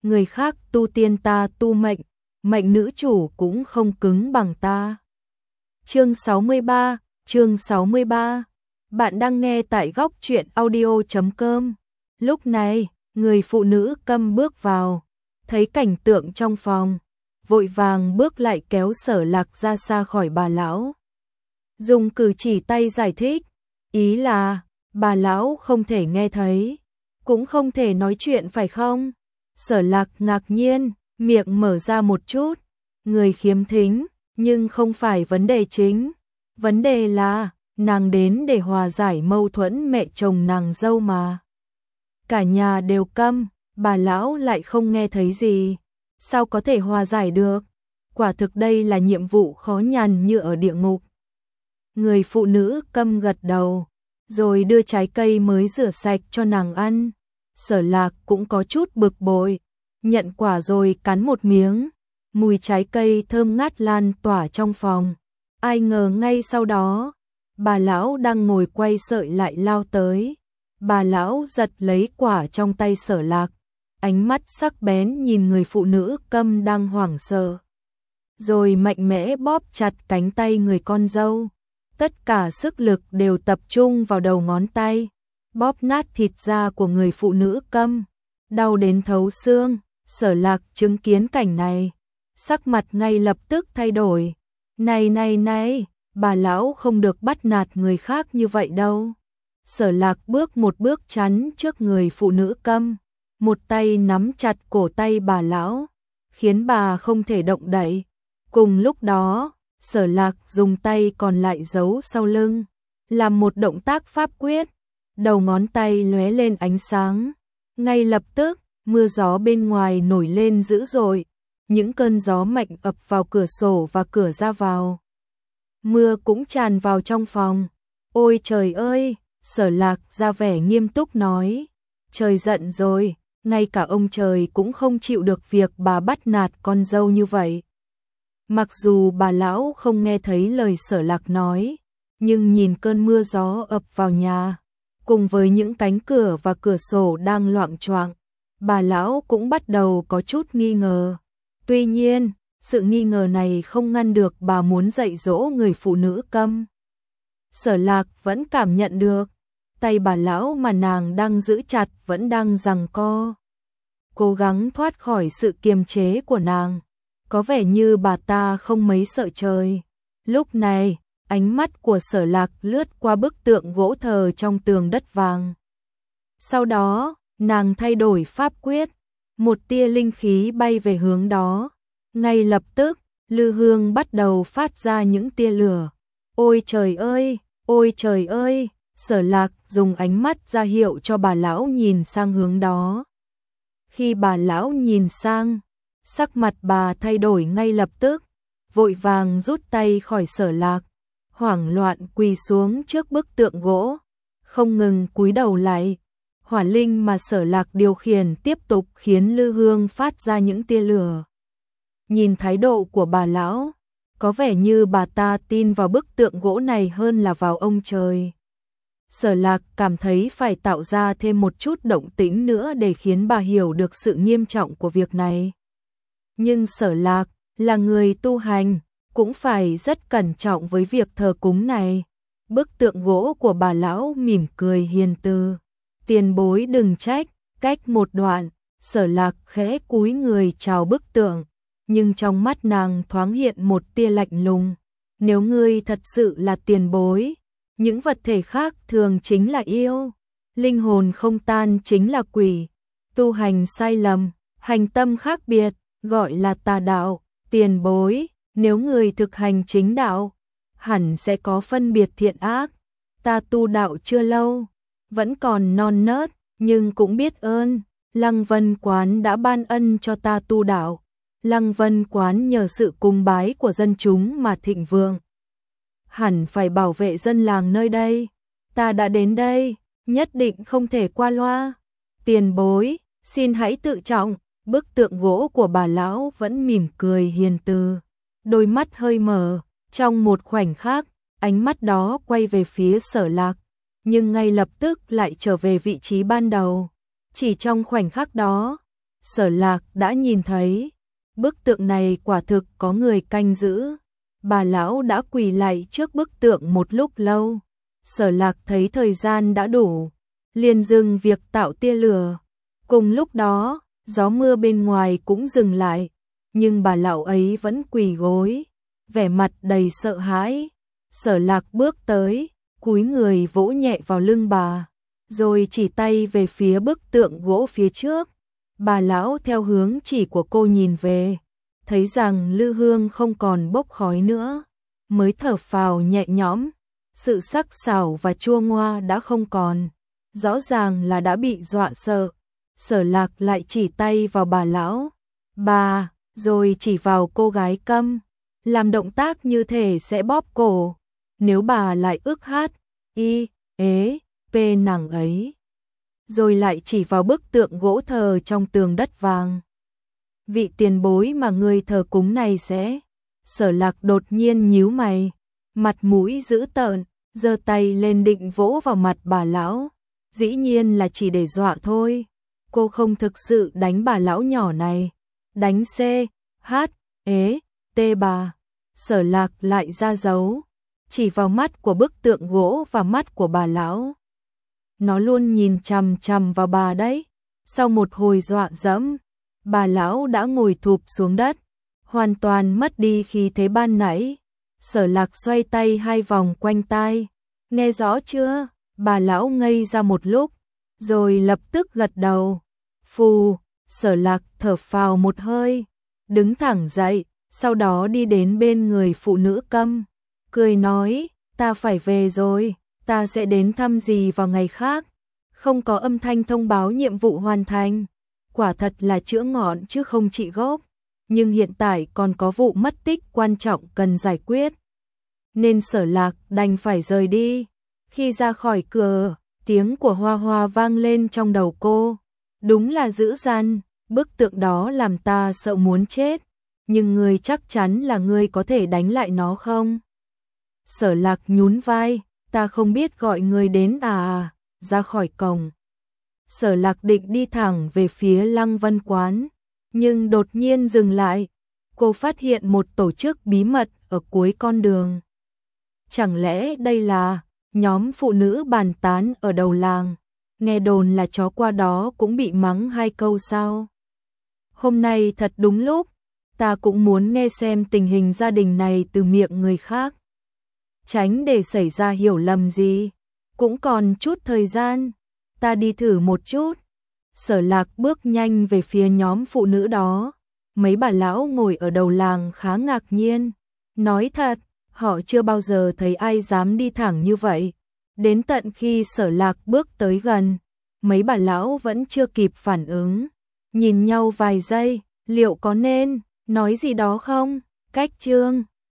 người khác tu tiên ta tu mệnh, mệnh nữ chủ cũng không cứng bằng ta. Chương 63. Bạn đang nghe tại góc truyện audio.com. Lúc này, người phụ nữ Câm bước vào, thấy cảnh tượng trong phòng, vội vàng bước lại kéo Sở Lạc ra xa khỏi bà lão. Dùng cử chỉ tay giải thích, ý là bà lão không thể nghe thấy, cũng không thể nói chuyện phải không? Sở Lạc ngạc nhiên, miệng mở ra một chút, người khiếm thính, nhưng không phải vấn đề chính. Vấn đề là, nàng đến để hòa giải mâu thuẫn mẹ chồng nàng dâu mà. Cả nhà đều câm, bà lão lại không nghe thấy gì. Sao có thể hòa giải được? Quả thực đây là nhiệm vụ khó nhằn như ở địa ngục. Người phụ nữ Câm gật đầu, rồi đưa trái cây mới rửa sạch cho nàng ăn. Sở Lạc cũng có chút bực bội, nhận quả rồi cắn một miếng. Mùi trái cây thơm ngát lan tỏa trong phòng. Ai ngờ ngay sau đó, bà lão đang ngồi quay sợi lại lao tới. Bà lão giật lấy quả trong tay Sở Lạc, ánh mắt sắc bén nhìn người phụ nữ Câm đang hoảng sợ, rồi mạnh mẽ bóp chặt cánh tay người con dâu. Tất cả sức lực đều tập trung vào đầu ngón tay, bóp nát thịt da của người phụ nữ Câm, đau đến thấu xương. Sở Lạc chứng kiến cảnh này, sắc mặt ngay lập tức thay đổi. Này, bà lão không được bắt nạt người khác như vậy đâu. Sở Lạc bước một bước chắn trước người phụ nữ Câm, một tay nắm chặt cổ tay bà lão, khiến bà không thể động đậy. Cùng lúc đó, Sở Lạc dùng tay còn lại giấu sau lưng, làm một động tác pháp quyết, đầu ngón tay lóe lên ánh sáng. Ngay lập tức, mưa gió bên ngoài nổi lên dữ dội, những cơn gió mạnh ập vào cửa sổ và cửa ra vào. Mưa cũng tràn vào trong phòng. Ôi trời ơi, Sở Lạc ra vẻ nghiêm túc nói, trời giận rồi, ngay cả ông trời cũng không chịu được việc bà bắt nạt con dâu như vậy. Mặc dù bà lão không nghe thấy lời Sở Lạc nói, nhưng nhìn cơn mưa gió ập vào nhà, cùng với những cánh cửa và cửa sổ đang loạng choạng, bà lão cũng bắt đầu có chút nghi ngờ. Tuy nhiên, sự nghi ngờ này không ngăn được bà muốn dạy dỗ người phụ nữ Câm. Sở Lạc vẫn cảm nhận được, tay bà lão mà nàng đang giữ chặt vẫn đang giằng co, cố gắng thoát khỏi sự kiềm chế của nàng. Có vẻ như bà ta không mấy sợ trời. Lúc này, ánh mắt của Sở Lạc lướt qua bức tượng gỗ thờ trong tường đất vàng. Sau đó, nàng thay đổi pháp quyết, một tia linh khí bay về hướng đó. Ngay lập tức, lư hương bắt đầu phát ra những tia lửa. Ôi trời ơi, Sở Lạc dùng ánh mắt ra hiệu cho bà lão nhìn sang hướng đó. Khi bà lão nhìn sang, sắc mặt bà thay đổi ngay lập tức, vội vàng rút tay khỏi Sở Lạc, hoảng loạn quỳ xuống trước bức tượng gỗ, không ngừng cúi đầu lại. Hỏa linh mà Sở Lạc điều khiển tiếp tục khiến lư hương phát ra những tia lửa. Nhìn thái độ của bà lão, có vẻ như bà ta tin vào bức tượng gỗ này hơn là vào ông trời. Sở Lạc cảm thấy phải tạo ra thêm một chút động tĩnh nữa để khiến bà hiểu được sự nghiêm trọng của việc này. Nhưng Sở Lạc là người tu hành, cũng phải rất cẩn trọng với việc thờ cúng này. Bức tượng gỗ của bà lão mỉm cười hiền từ. Tiền bối đừng trách. Cách một đoạn, Sở Lạc khẽ cúi người chào bức tượng, nhưng trong mắt nàng thoáng hiện một tia lạnh lùng. Nếu ngươi thật sự là tiền bối, những vật thể khác thường chính là yêu, linh hồn không tan chính là quỷ, tu hành sai lầm, hành tâm khác biệt, gọi là tà đạo. Tiền bối, nếu người thực hành chính đạo, hẳn sẽ có phân biệt thiện ác. Ta tu đạo chưa lâu, vẫn còn non nớt, nhưng cũng biết ơn, Lăng Vân Quán đã ban ân cho ta tu đạo. Lăng Vân Quán nhờ sự cung bái của dân chúng mà thịnh vượng, hẳn phải bảo vệ dân làng nơi đây. Ta đã đến đây, nhất định không thể qua loa. Tiền bối, xin hãy tự trọng. Bức tượng gỗ của bà lão vẫn mỉm cười hiền từ, đôi mắt hơi mở. Trong một khoảnh khắc, ánh mắt đó quay về phía Sở Lạc, nhưng ngay lập tức lại trở về vị trí ban đầu. Chỉ trong khoảnh khắc đó, Sở Lạc đã nhìn thấy, bức tượng này quả thực có người canh giữ. Bà lão đã quỳ lạy trước bức tượng một lúc lâu. Sở Lạc thấy thời gian đã đủ, liền dừng việc tạo tia lửa. Cùng lúc đó, gió mưa bên ngoài cũng dừng lại, nhưng bà lão ấy vẫn quỳ gối, vẻ mặt đầy sợ hãi. Sở Lạc bước tới, cúi người vỗ nhẹ vào lưng bà, rồi chỉ tay về phía bức tượng gỗ phía trước. Bà lão theo hướng chỉ của cô nhìn về, thấy rằng lư hương không còn bốc khói nữa, mới thở phào nhẹ nhõm. Sự sắc sảo và chua ngoa đã không còn, rõ ràng là đã bị dọa sợ. Sở Lạc lại chỉ tay vào bà lão, bà, rồi chỉ vào cô gái câm, làm động tác như thể sẽ bóp cổ. Nếu bà lại ức hát, y, ế, pê nàng ấy. Rồi lại chỉ vào bức tượng gỗ thờ trong tường đất vàng. Vị tiền bối mà người thờ cúng này sẽ... Sở Lạc đột nhiên nhíu mày, mặt mũi dữ tợn, giơ tay lên định vỗ vào mặt bà lão. Dĩ nhiên là chỉ để dọa thôi. Cô không thực sự đánh bà lão nhỏ này. Đánh C, H, ế, T bà. Sở Lạc lại ra dấu, chỉ vào mắt của bức tượng gỗ và mắt của bà lão. Nó luôn nhìn chằm chằm vào bà đấy. Sau một hồi dọa dẫm, bà lão đã ngồi thụp xuống đất, hoàn toàn mất đi khí thế ban nãy. Sở Lạc xoay tay 2 vòng quanh tai. Nghe rõ chưa? Bà lão ngây ra một lúc, rồi lập tức gật đầu. Phù, Sở Lạc thở phào một hơi, đứng thẳng dậy, sau đó đi đến bên người phụ nữ câm, cười nói, ta phải về rồi, ta sẽ đến thăm dì vào ngày khác. Không có âm thanh thông báo nhiệm vụ hoàn thành, quả thật là chữa ngọn chứ không trị gốc, nhưng hiện tại còn có vụ mất tích quan trọng cần giải quyết. Nên Sở Lạc đành phải rời đi. Khi ra khỏi cửa, tiếng của Hoa Hoa vang lên trong đầu cô. Đúng là dữ dằn, bức tượng đó làm ta sợ muốn chết, nhưng ngươi chắc chắn là ngươi có thể đánh lại nó không? Sở Lạc nhún vai, ta không biết gọi ngươi đến à, ra khỏi cổng. Sở Lạc định đi thẳng về phía Lăng Vân Quán, nhưng đột nhiên dừng lại. Cô phát hiện một tổ chức bí mật ở cuối con đường. Chẳng lẽ đây là nhóm phụ nữ bàn tán ở đầu làng? Nghe đồn là chó qua đó cũng bị mắng 2 câu sao? Hôm nay thật đúng lúc, ta cũng muốn nghe xem tình hình gia đình này từ miệng người khác. Tránh để xảy ra hiểu lầm gì. Cũng còn chút thời gian, ta đi thử một chút. Sở Lạc bước nhanh về phía nhóm phụ nữ đó. Mấy bà lão ngồi ở đầu làng khá ngạc nhiên. Nói thật, họ chưa bao giờ thấy ai dám đi thẳng như vậy. Đến tận khi Sở Lạc bước tới gần, mấy bà lão vẫn chưa kịp phản ứng. Nhìn nhau vài giây, liệu có nên nói gì đó không? Cách chương